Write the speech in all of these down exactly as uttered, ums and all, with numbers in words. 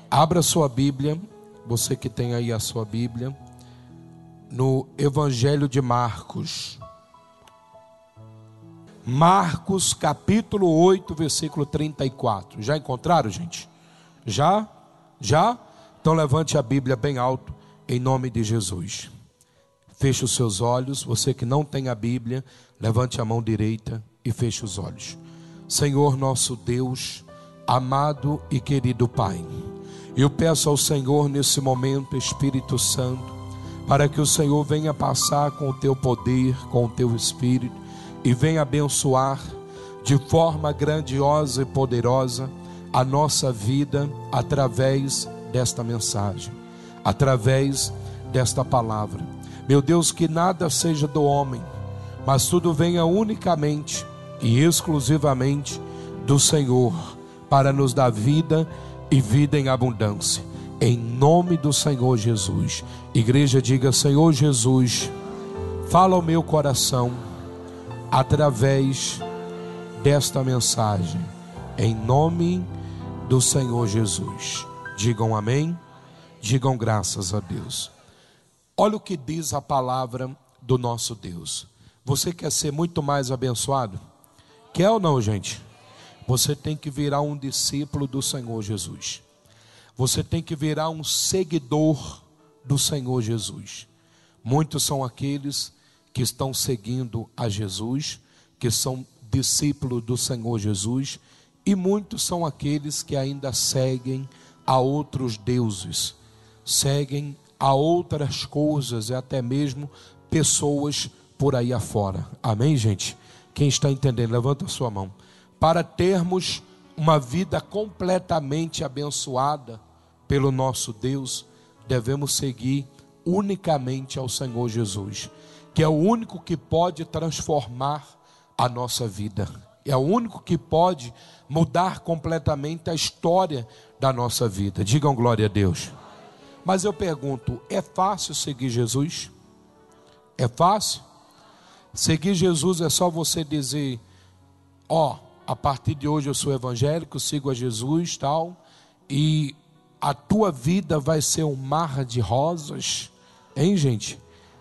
Abra sua Bíblia, você que tem aí a sua Bíblia, no Evangelho de Marcos. Marcos capítulo oito, versículo trinta e quatro. Já encontraram, gente? Já? Já? Então levante a Bíblia bem alto, em nome de Jesus. Feche os seus olhos. Você que não tem a Bíblia, levante a mão direita e feche os olhos. Senhor nosso Deus, amado e querido Pai, eu peço ao Senhor nesse momento, Espírito Santo, para que o Senhor venha passar com o teu poder, com o teu Espírito, e venha abençoar de forma grandiosa e poderosa a nossa vida através desta mensagem, através desta palavra. Meu Deus, que nada seja do homem, mas tudo venha unicamente e exclusivamente do Senhor, para nos dar vida e vida em abundância, em nome do Senhor Jesus. Igreja, diga: Senhor Jesus, fala ao meu coração através desta mensagem, em nome do Senhor Jesus. Digam amém, digam graças a Deus. Olha o que diz a palavra do nosso Deus. Você quer ser muito mais abençoado? Quer ou não, gente? Você tem que virar um discípulo do Senhor Jesus. Você tem que virar um seguidor do Senhor Jesus. Muitos são aqueles que estão seguindo a Jesus, que são discípulos do Senhor Jesus, e muitos são aqueles que ainda seguem a outros deuses, seguem a outras coisas e até mesmo pessoas por aí afora. Amém, gente? Quem está entendendo, levanta a sua mão. Para termos uma vida completamente abençoada pelo nosso Deus, devemos seguir unicamente ao Senhor Jesus, que é o único que pode transformar a nossa vida, é o único que pode mudar completamente a história da nossa vida. Digam glória a Deus. Mas eu pergunto, é fácil seguir Jesus? É fácil? Seguir Jesus é só você dizer: ó, oh, a partir de hoje eu sou evangélico, sigo a Jesus, tal, e a tua vida vai ser um mar de rosas, hein, gente?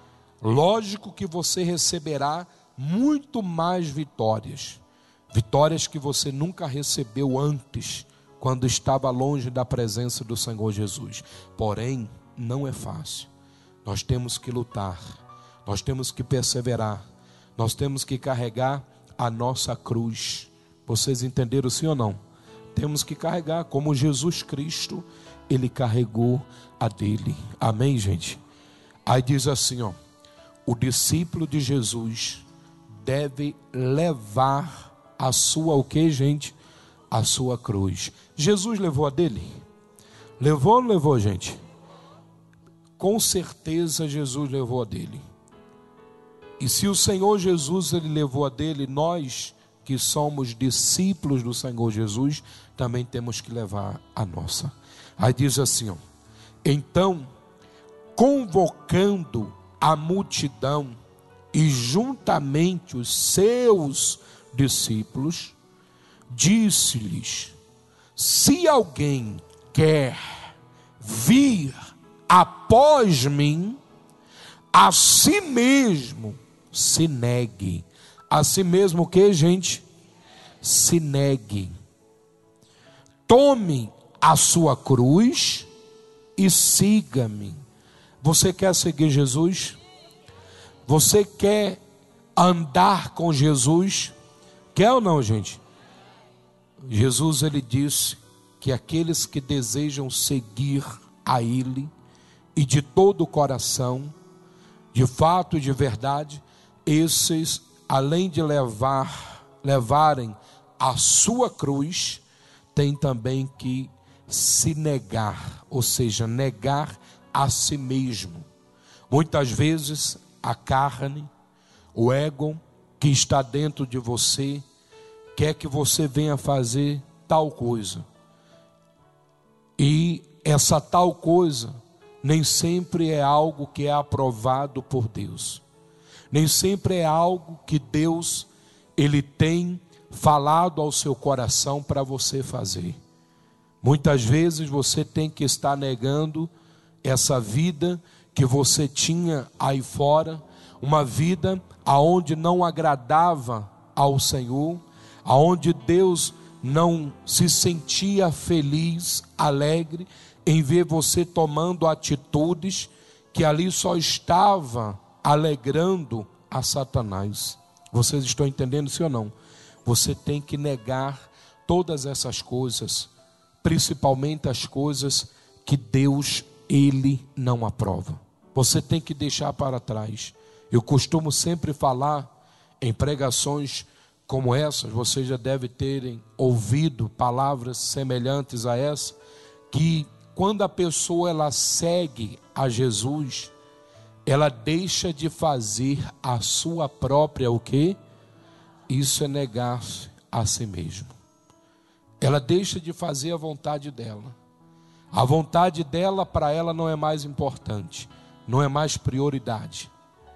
Lógico que você receberá muito mais vitórias, vitórias que você nunca recebeu antes, quando estava longe da presença do Senhor Jesus. Porém, não é fácil. Nós temos que lutar, nós temos que perseverar, nós temos que carregar a nossa cruz. Vocês entenderam, sim ou não? Temos que carregar, como Jesus Cristo, Ele carregou a dele. Amém, gente? Aí diz assim, ó: o discípulo de Jesus deve levar a sua, o que, gente? A sua cruz. Jesus levou a dele? Levou ou não levou, gente? Com certeza Jesus levou a dele. E se o Senhor Jesus, Ele levou a dele, nós que somos discípulos do Senhor Jesus, também temos que levar a nossa. Aí diz assim, ó: então, convocando a multidão e juntamente os seus discípulos, disse-lhes: se alguém quer vir após mim, a si mesmo se negue. A si mesmo o que, gente? Se negue. Tome a sua cruz e siga-me. Você quer seguir Jesus? Você quer andar com Jesus? Quer ou não, gente? Jesus, Ele disse que aqueles que desejam seguir a Ele, e de todo o coração, de fato e de verdade, esses, além de levar, levarem a sua cruz, tem também que se negar, ou seja, negar a si mesmo. Muitas vezes a carne, o ego que está dentro de você, quer que você venha fazer tal coisa, e essa tal coisa nem sempre é algo que é aprovado por Deus, nem sempre é algo que Deus, Ele tem falado ao seu coração para você fazer. Muitas vezes você tem que estar negando essa vida que você tinha aí fora, uma vida aonde não agradava ao Senhor, aonde Deus não se sentia feliz, alegre, em ver você tomando atitudes que ali só estava alegrando a Satanás. Vocês estão entendendo, sim ou não? Você tem que negar todas essas coisas, principalmente as coisas que Deus, Ele não aprova. Você tem que deixar para trás. Eu costumo sempre falar em pregações como essas, vocês já devem terem ouvido palavras semelhantes a essa, que quando a pessoa ela segue a Jesus, ela deixa de fazer a sua própria o quê? Isso é negar-se a si mesmo. Ela deixa de fazer a vontade dela. A vontade dela para ela não é mais importante, não é mais prioridade.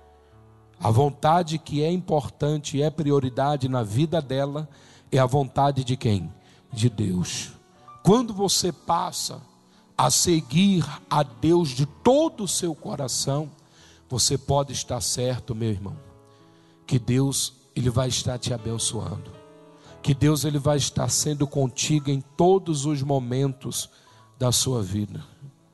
A vontade que é importante e é prioridade na vida dela é a vontade de quem? De Deus. Quando você passa a seguir a Deus de todo o seu coração, você pode estar certo, meu irmão, que Deus Ele vai estar te abençoando, que Deus Ele vai estar sendo contigo em todos os momentos da sua vida,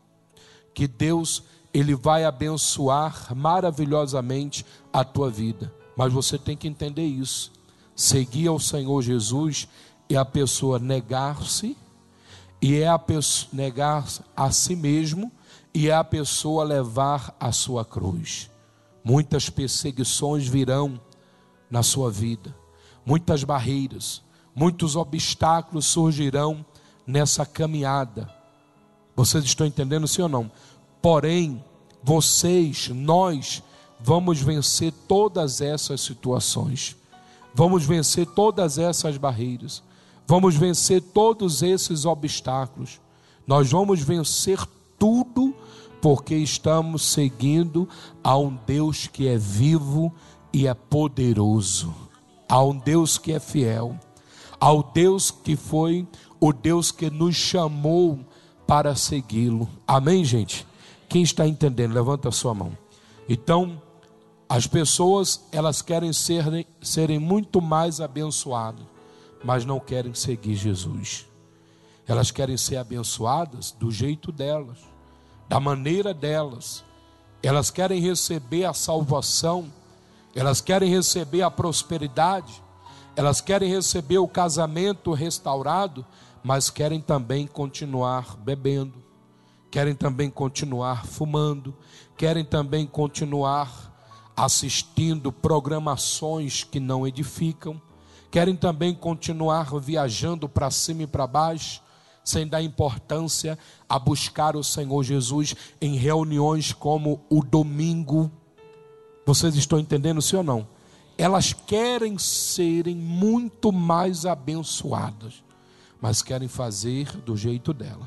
que Deus Ele vai abençoar maravilhosamente a tua vida. Mas você tem que entender isso. Seguir ao Senhor Jesus é a pessoa negar-se, e é a pessoa negar a si mesmo, e é a pessoa levar a sua cruz. Muitas perseguições virão na sua vida, muitas barreiras, muitos obstáculos surgirão nessa caminhada. Vocês estão entendendo, sim ou não? Porém, vocês, nós, vamos vencer todas essas situações, vamos vencer todas essas barreiras, vamos vencer todos esses obstáculos, nós vamos vencer tudo, porque estamos seguindo a um Deus que é vivo e é poderoso, a um Deus que é fiel, ao Deus que foi o Deus que nos chamou para segui-lo. Amém, gente? Quem está entendendo, levanta a sua mão. Então, as pessoas, elas querem serem, serem muito mais abençoadas, mas não querem seguir Jesus. Elas querem ser abençoadas do jeito delas, da maneira delas. Elas querem receber a salvação, elas querem receber a prosperidade, elas querem receber o casamento restaurado, mas querem também continuar bebendo, querem também continuar fumando, querem também continuar assistindo programações que não edificam, querem também continuar viajando para cima e para baixo, sem dar importância a buscar o Senhor Jesus em reuniões como o domingo. Vocês estão entendendo, sim ou não? Elas querem serem muito mais abençoadas, mas querem fazer do jeito dela.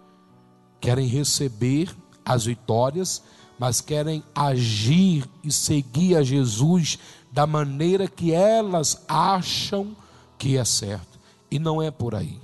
Querem receber as vitórias, mas querem agir e seguir a Jesus da maneira que elas acham que é certo. E não é por aí.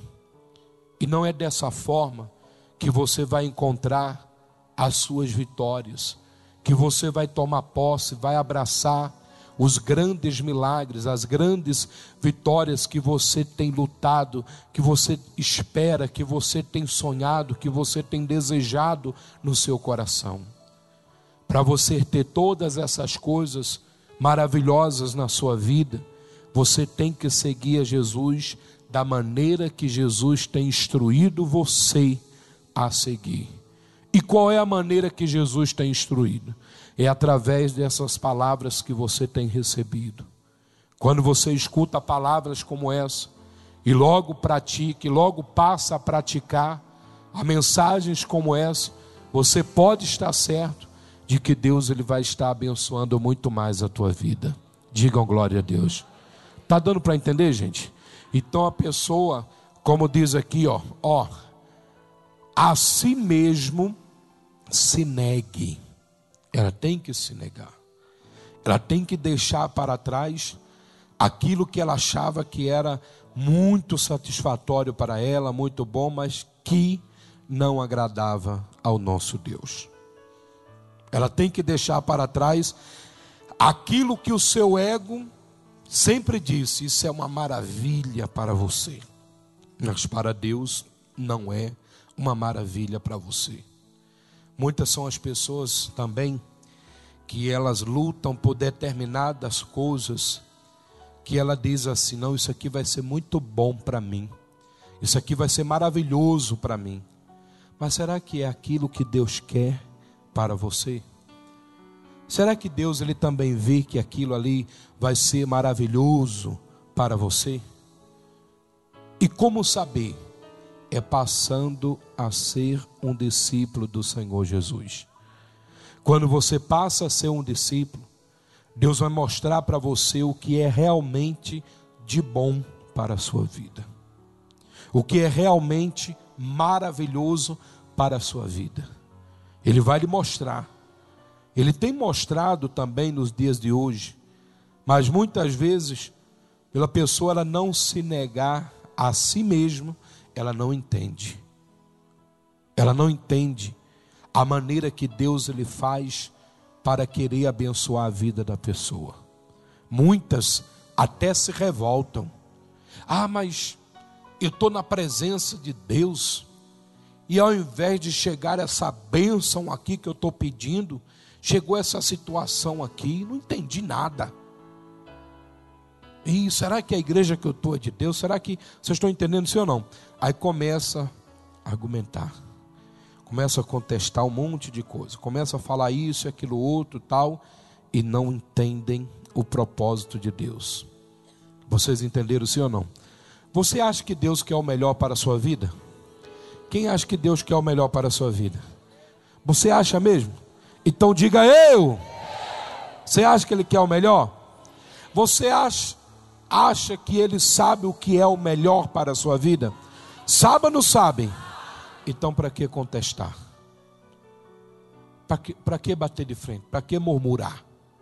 E não é dessa forma que você vai encontrar as suas vitórias, que você vai tomar posse, vai abraçar os grandes milagres, as grandes vitórias que você tem lutado, que você espera, que você tem sonhado, que você tem desejado no seu coração. Para você ter todas essas coisas maravilhosas na sua vida, você tem que seguir a Jesus da maneira que Jesus tem instruído você a seguir. E qual é a maneira que Jesus tem instruído? É através dessas palavras que você tem recebido. Quando você escuta palavras como essa, e logo pratica, e logo passa a praticar a mensagens como essa, você pode estar certo de que Deus ele vai estar abençoando muito mais a tua vida. Digam glória a Deus. Está dando para entender, gente? Então a pessoa, como diz aqui, ó, ó, a si mesmo se negue. Ela tem que se negar. Ela tem que deixar para trás aquilo que ela achava que era muito satisfatório para ela, muito bom, mas que não agradava ao nosso Deus. Ela tem que deixar para trás aquilo que o seu ego sempre disse: isso é uma maravilha para você. Mas para Deus não é uma maravilha para você. Muitas são as pessoas também que elas lutam por determinadas coisas, que ela diz assim: não, isso aqui vai ser muito bom para mim, isso aqui vai ser maravilhoso para mim. Mas será que é aquilo que Deus quer para você? Será que Deus ele também vê que aquilo ali vai ser maravilhoso para você? E como saber? É passando a ser um discípulo do Senhor Jesus. Quando você passa a ser um discípulo, Deus vai mostrar para você o que é realmente de bom para a sua vida, o que é realmente maravilhoso para a sua vida. Ele vai lhe mostrar. Ele tem mostrado também nos dias de hoje, mas muitas vezes, pela pessoa ela não se negar a si mesma, ela não entende. Ela não entende a maneira que Deus ele faz para querer abençoar a vida da pessoa. Muitas até se revoltam. Ah, mas eu estou na presença de Deus, e ao invés de chegar essa bênção aqui que eu estou pedindo, chegou essa situação aqui, não entendi nada. E será que a igreja que eu estou é de Deus? Será que vocês estão entendendo sim ou não? Aí começa a argumentar, começa a contestar um monte de coisa, começa a falar isso e aquilo outro tal, e não entendem o propósito de Deus. Vocês entenderam sim ou não? Você acha que Deus quer o melhor para a sua vida? Quem acha que Deus quer o melhor para a sua vida? Você acha mesmo? Então diga eu. Você acha que Ele quer o melhor? Você acha, acha que Ele sabe o que é o melhor para a sua vida? Sabe ou não sabe? Então para que contestar? Para que, para que bater de frente? Para que murmurar?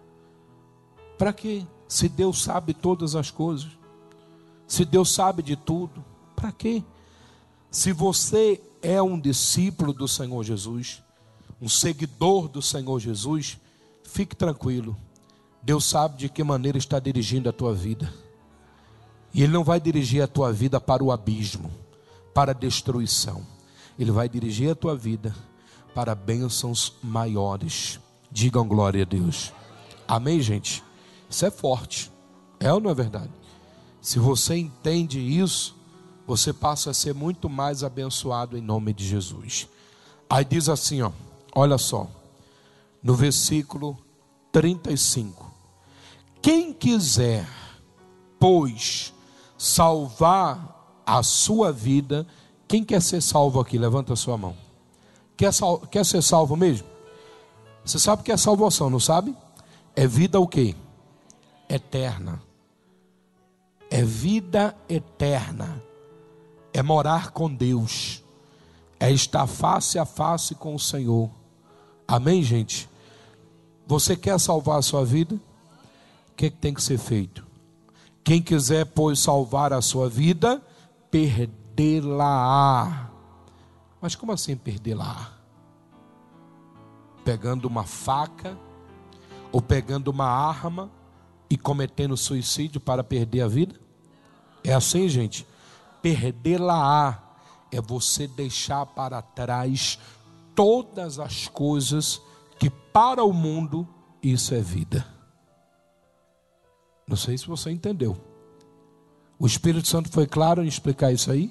Para que? Se Deus sabe todas as coisas, se Deus sabe de tudo, para quê? Se você é um discípulo do Senhor Jesus, um seguidor do Senhor Jesus, fique tranquilo. Deus sabe de que maneira está dirigindo a tua vida. E Ele não vai dirigir a tua vida para o abismo, para a destruição. Ele vai dirigir a tua vida para bênçãos maiores. Digam glória a Deus. Amém, gente? Isso é forte. É ou não é verdade? Se você entende isso, você passa a ser muito mais abençoado em nome de Jesus. Aí diz assim, ó, olha só, no versículo trinta e cinco: quem quiser, pois, salvar a sua vida. Quem quer ser salvo aqui? Levanta a sua mão. Quer, sal, quer ser salvo mesmo? Você sabe o que é salvação, não sabe? É vida o quê? Eterna. É vida eterna. É morar com Deus. É estar face a face com o Senhor. Amém, gente? Você quer salvar a sua vida? O que, é que tem que ser feito? Quem quiser, pois, salvar a sua vida, perdê-la-á. Mas como assim perdê-la-á? Pegando uma faca ou pegando uma arma e cometendo suicídio para perder a vida? É assim, gente? Perdê-la-á é você deixar para trás todas as coisas que para o mundo isso é vida. Não sei se você entendeu. O Espírito Santo foi claro em explicar isso aí?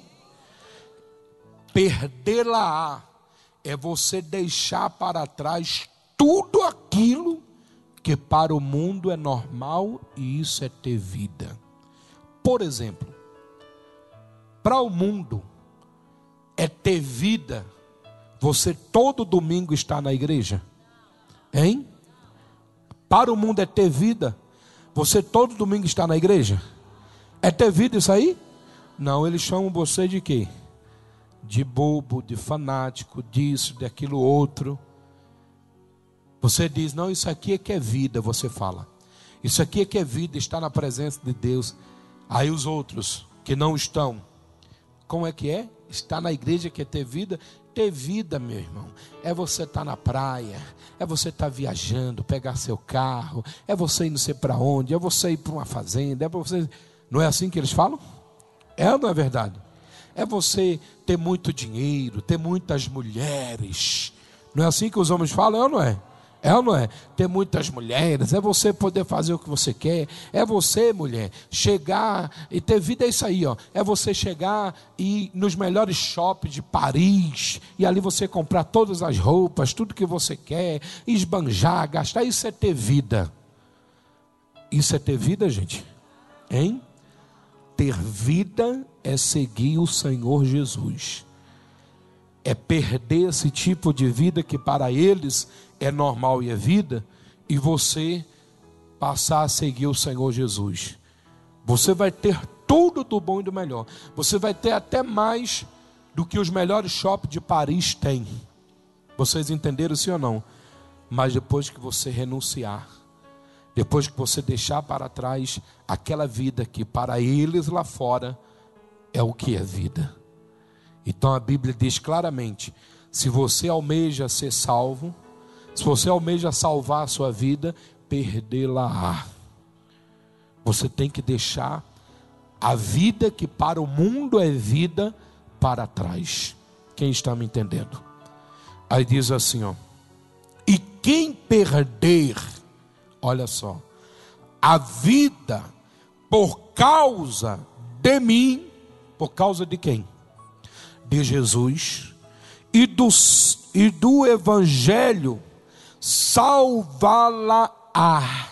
Perdê-la-á é você deixar para trás tudo aquilo que para o mundo é normal, e isso é ter vida. Por exemplo, para o mundo é ter vida você todo domingo estar na igreja? Hein? Para o mundo é ter vida você todo domingo estar na igreja? É ter vida isso aí? Não, eles chamam você de quê? De bobo, de fanático, disso, daquilo outro. Você diz, não, isso aqui é que é vida, você fala. Isso aqui é que é vida, estar na presença de Deus. Aí os outros que não estão, Como é que é? Estar na igreja que é ter vida? Ter vida, meu irmão, é você estar na praia, é você estar viajando, pegar seu carro, é você ir não sei para onde, é você ir para uma fazenda, é você... Não é assim que eles falam? É ou não é verdade? É você ter muito dinheiro, ter muitas mulheres. Não é assim que os homens falam, é ou não é? É ou não é? Ter muitas mulheres, é você poder fazer o que você quer, é você, mulher, chegar e ter vida é isso aí, ó. É você chegar e ir nos melhores shoppings de Paris, e ali você comprar todas as roupas, tudo que você quer, esbanjar, gastar, isso é ter vida. Isso é ter vida, gente? Hein? Ter vida é seguir o Senhor Jesus. É perder esse tipo de vida que para eles é normal e é vida, e você passar a seguir o Senhor Jesus. Você vai ter tudo do bom e do melhor. Você vai ter até mais do que os melhores shoppings de Paris têm. Vocês entenderam sim ou não? Mas depois que você renunciar, depois que você deixar para trás aquela vida que para eles lá fora é o que é vida. Então a Bíblia diz claramente: se você almeja ser salvo, se você almeja salvar a sua vida, perdê-la-á. Você tem que deixar a vida que para o mundo é vida para trás. Quem está me entendendo? Aí diz assim, ó: e quem perder, olha só, a vida por causa de mim, por causa de quem? De Jesus e do, e do Evangelho, salvá-la-á.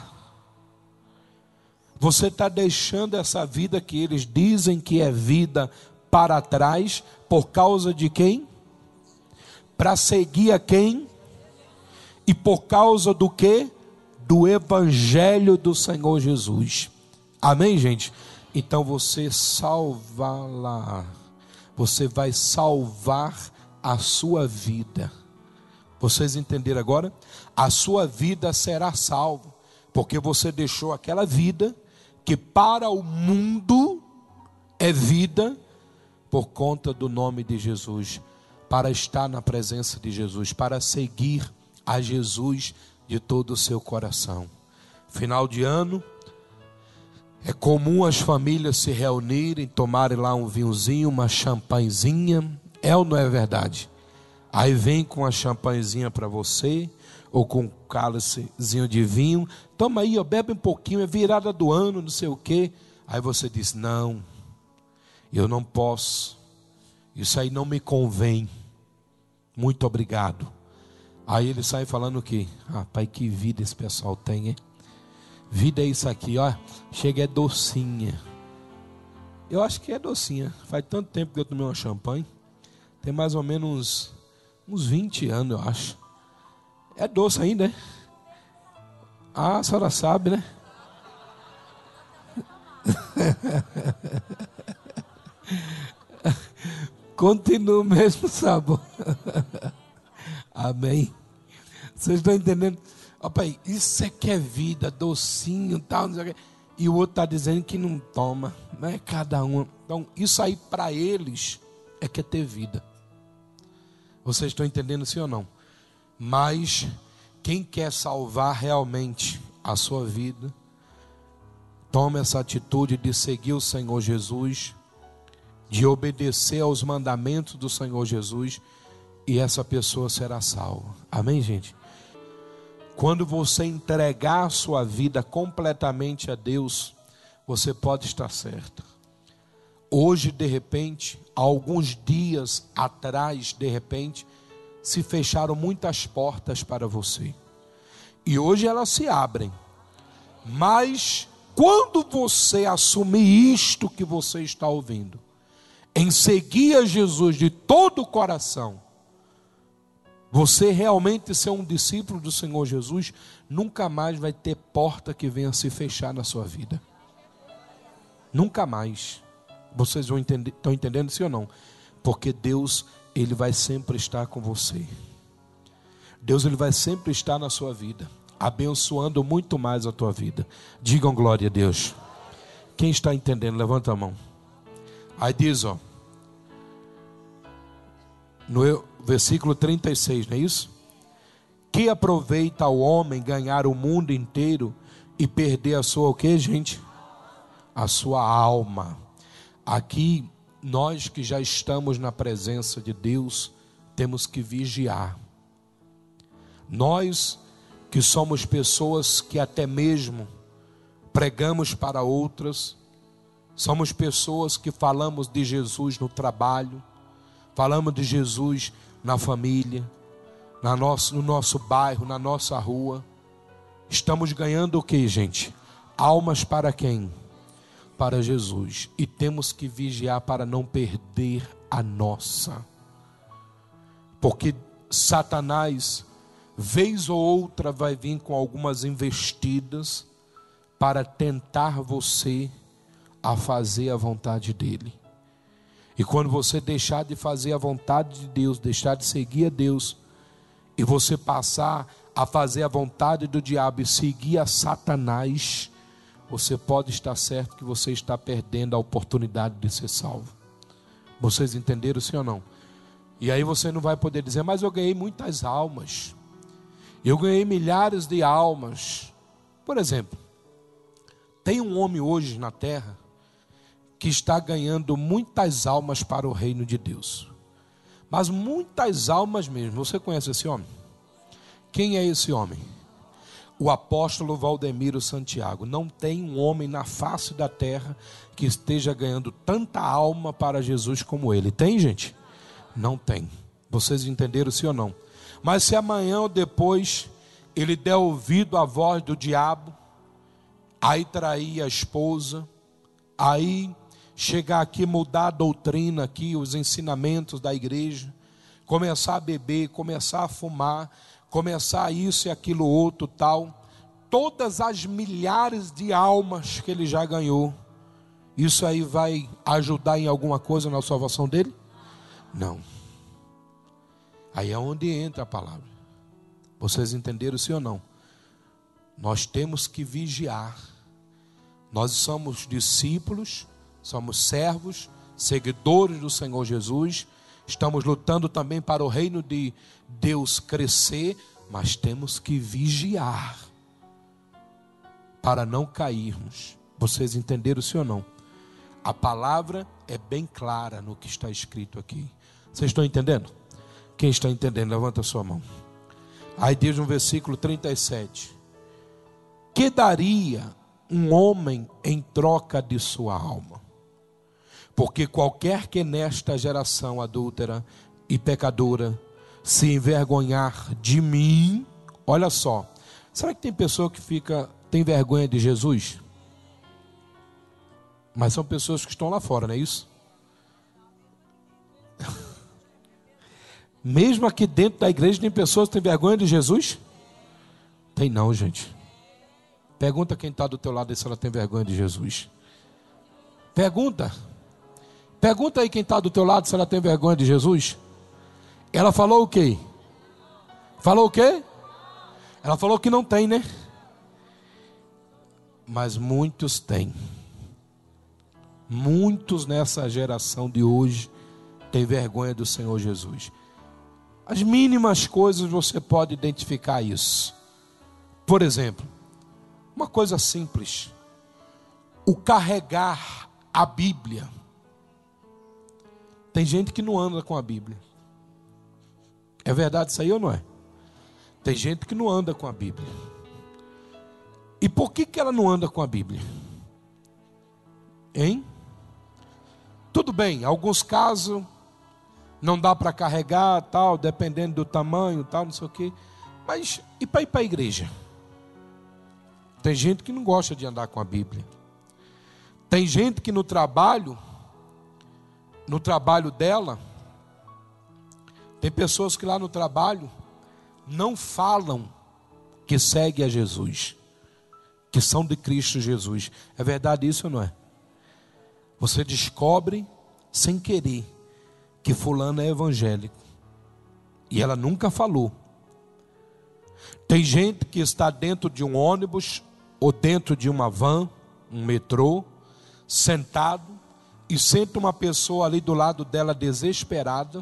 Você está deixando essa vida que eles dizem que é vida para trás, por causa de quem? Para seguir a quem? E por causa do que? Do Evangelho do Senhor Jesus. Amém, gente? Então você salva-la. Você vai salvar a sua vida. Vocês entenderam agora? A sua vida será salva, porque você deixou aquela vida que para o mundo é vida, por conta do nome de Jesus, para estar na presença de Jesus, para seguir a Jesus de todo o seu coração. Final de ano, é comum as famílias se reunirem, tomarem lá um vinhozinho, uma champanhezinha, é ou não é verdade? Aí vem com a champanhezinha para você, ou com um cálicezinho de vinho, toma aí, ó, bebe um pouquinho, é virada do ano, não sei o quê. Aí você diz: não, eu não posso, isso aí não me convém, muito obrigado. Aí ele sai falando o quê? Rapaz, que vida esse pessoal tem, hein? Vida é isso aqui, ó, chega é docinha. Eu acho que é docinha. Faz tanto tempo que eu tomei uma champanhe, tem mais ou menos uns vinte anos, eu acho. É doce ainda, né? Ah, a senhora sabe, né? Continua o mesmo sabor. Amém. Vocês estão entendendo? Opa, isso é que é vida, docinho, tal, não sei o quê. E o outro está dizendo que não toma, não é cada um. Então, isso aí para eles é que é ter vida. Vocês estão entendendo sim ou não? Mas quem quer salvar realmente a sua vida, toma essa atitude de seguir o Senhor Jesus, de obedecer aos mandamentos do Senhor Jesus, e essa pessoa será salva. Amém, gente? Quando você entregar a sua vida completamente a Deus, você pode estar certo. Hoje, de repente, alguns dias atrás, de repente, se fecharam muitas portas para você. E hoje elas se abrem. Mas quando você assumir isto que você está ouvindo, em seguir a Jesus de todo o coração, você realmente ser um discípulo do Senhor Jesus, nunca mais vai ter porta que venha se fechar na sua vida. Nunca mais. Vocês vão entender, estão entendendo sim ou não? Porque Deus, Ele vai sempre estar com você. Deus, Ele vai sempre estar na sua vida, abençoando muito mais a tua vida. Digam glória a Deus. Quem está entendendo, levanta a mão. Aí diz, ó: no versículo trinta e seis, não é isso? Que aproveita o homem ganhar o mundo inteiro e perder a sua o quê, gente? A sua alma. Aqui, nós que já estamos na presença de Deus, temos que vigiar. Nós que somos pessoas que até mesmo pregamos para outras, somos pessoas que falamos de Jesus no trabalho, falamos de Jesus na família, na nosso, no nosso bairro, na nossa rua. Estamos ganhando o que, gente? Almas para quem? Para Jesus. E temos que vigiar para não perder a nossa. Porque Satanás, vez ou outra, vai vir com algumas investidas para tentar você a fazer a vontade dele. E quando você deixar de fazer a vontade de Deus, deixar de seguir a Deus, e você passar a fazer a vontade do diabo e seguir a Satanás, você pode estar certo que você está perdendo a oportunidade de ser salvo. Vocês entenderam, sim ou não? E aí você não vai poder dizer, mas eu ganhei muitas almas, eu ganhei milhares de almas. Por exemplo, tem um homem hoje na terra que está ganhando muitas almas para o reino de Deus, mas muitas almas mesmo. Você conhece esse homem? Quem é esse homem? O apóstolo Valdemiro Santiago. Não tem um homem na face da terra que esteja ganhando tanta alma para Jesus como ele. Tem, gente? Não tem. Vocês entenderam, sim ou não? Mas se amanhã ou depois ele der ouvido à voz do diabo, aí trair a esposa, aí chegar aqui, mudar a doutrina aqui, os ensinamentos da igreja, começar a beber, começar a fumar, começar isso e aquilo outro tal, todas as milhares de almas que ele já ganhou, isso aí vai ajudar em alguma coisa na salvação dele? Não. Aí é onde entra a palavra. Vocês entenderam, sim ou não? Nós temos que vigiar. Nós somos discípulos, somos servos, seguidores do Senhor Jesus. Estamos lutando também para o reino de Deus crescer, mas temos que vigiar para não cairmos. Vocês entenderam, sim ou não? A palavra é bem clara no que está escrito aqui. Vocês estão entendendo? Quem está entendendo, levanta a sua mão. Aí diz no versículo trinta e sete: que daria um homem em troca de sua alma? Porque qualquer que nesta geração adúltera e pecadora se envergonhar de mim, olha só, será que tem pessoa que fica, tem vergonha de Jesus? Mas são pessoas que estão lá fora, não é isso? Mesmo aqui dentro da igreja tem pessoas que têm vergonha de Jesus? Tem não, gente. Pergunta quem está do teu lado se ela tem vergonha de Jesus. Pergunta. Pergunta aí quem está do teu lado se ela tem vergonha de Jesus. Ela falou o quê? Falou o quê? Ela falou que não tem, né? Mas muitos têm. Muitos nessa geração de hoje têm vergonha do Senhor Jesus. As mínimas coisas você pode identificar isso. Por exemplo, uma coisa simples: o carregar a Bíblia. Tem gente que não anda com a Bíblia. É verdade isso aí ou não é? Tem gente que não anda com a Bíblia. E por que que ela não anda com a Bíblia? Hein? Tudo bem, alguns casos não dá para carregar, tal, dependendo do tamanho, tal, não sei o quê. Mas e para ir para a igreja? Tem gente que não gosta de andar com a Bíblia. Tem gente que no trabalho, no trabalho dela, tem pessoas que lá no trabalho não falam que seguem a Jesus, que são de Cristo Jesus. É verdade isso ou não é? Você descobre sem querer que fulano é evangélico e ela nunca falou. Tem gente que está dentro de um ônibus ou dentro de uma van, um metrô, sentado, e senta uma pessoa ali do lado dela desesperada,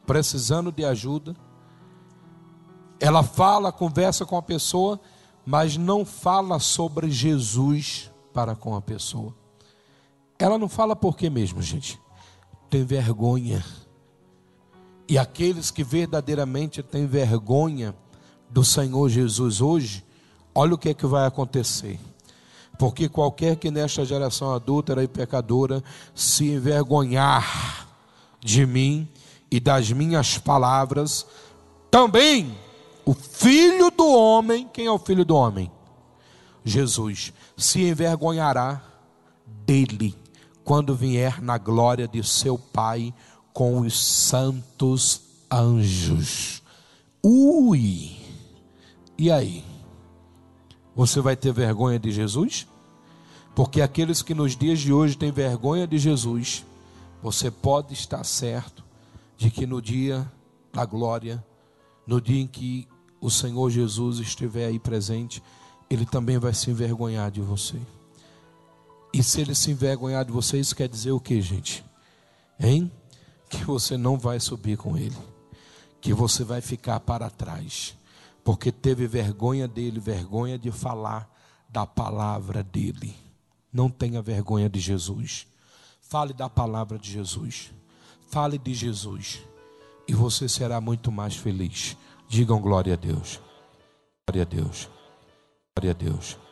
precisando de ajuda. Ela fala, conversa com a pessoa, mas não fala sobre Jesus para com a pessoa. Ela não fala por quê mesmo, gente? Tem vergonha. E aqueles que verdadeiramente têm vergonha do Senhor Jesus hoje, olha o que é que vai acontecer. Porque qualquer que nesta geração adúltera e pecadora se envergonhar de mim e das minhas palavras, também o Filho do Homem, quem é o Filho do Homem? Jesus, se envergonhará dele, quando vier na glória de seu Pai com os santos anjos. Ui! E aí? Você vai ter vergonha de Jesus? Porque aqueles que nos dias de hoje têm vergonha de Jesus, você pode estar certo de que no dia da glória, no dia em que o Senhor Jesus estiver aí presente, Ele também vai se envergonhar de você. E se Ele se envergonhar de você, isso quer dizer o que, gente? Hein? Que você não vai subir com Ele, que você vai ficar para trás, porque teve vergonha dele, vergonha de falar da palavra dele. Não tenha vergonha de Jesus. Fale da palavra de Jesus. Fale de Jesus. E você será muito mais feliz. Digam glória a Deus. Glória a Deus. Glória a Deus.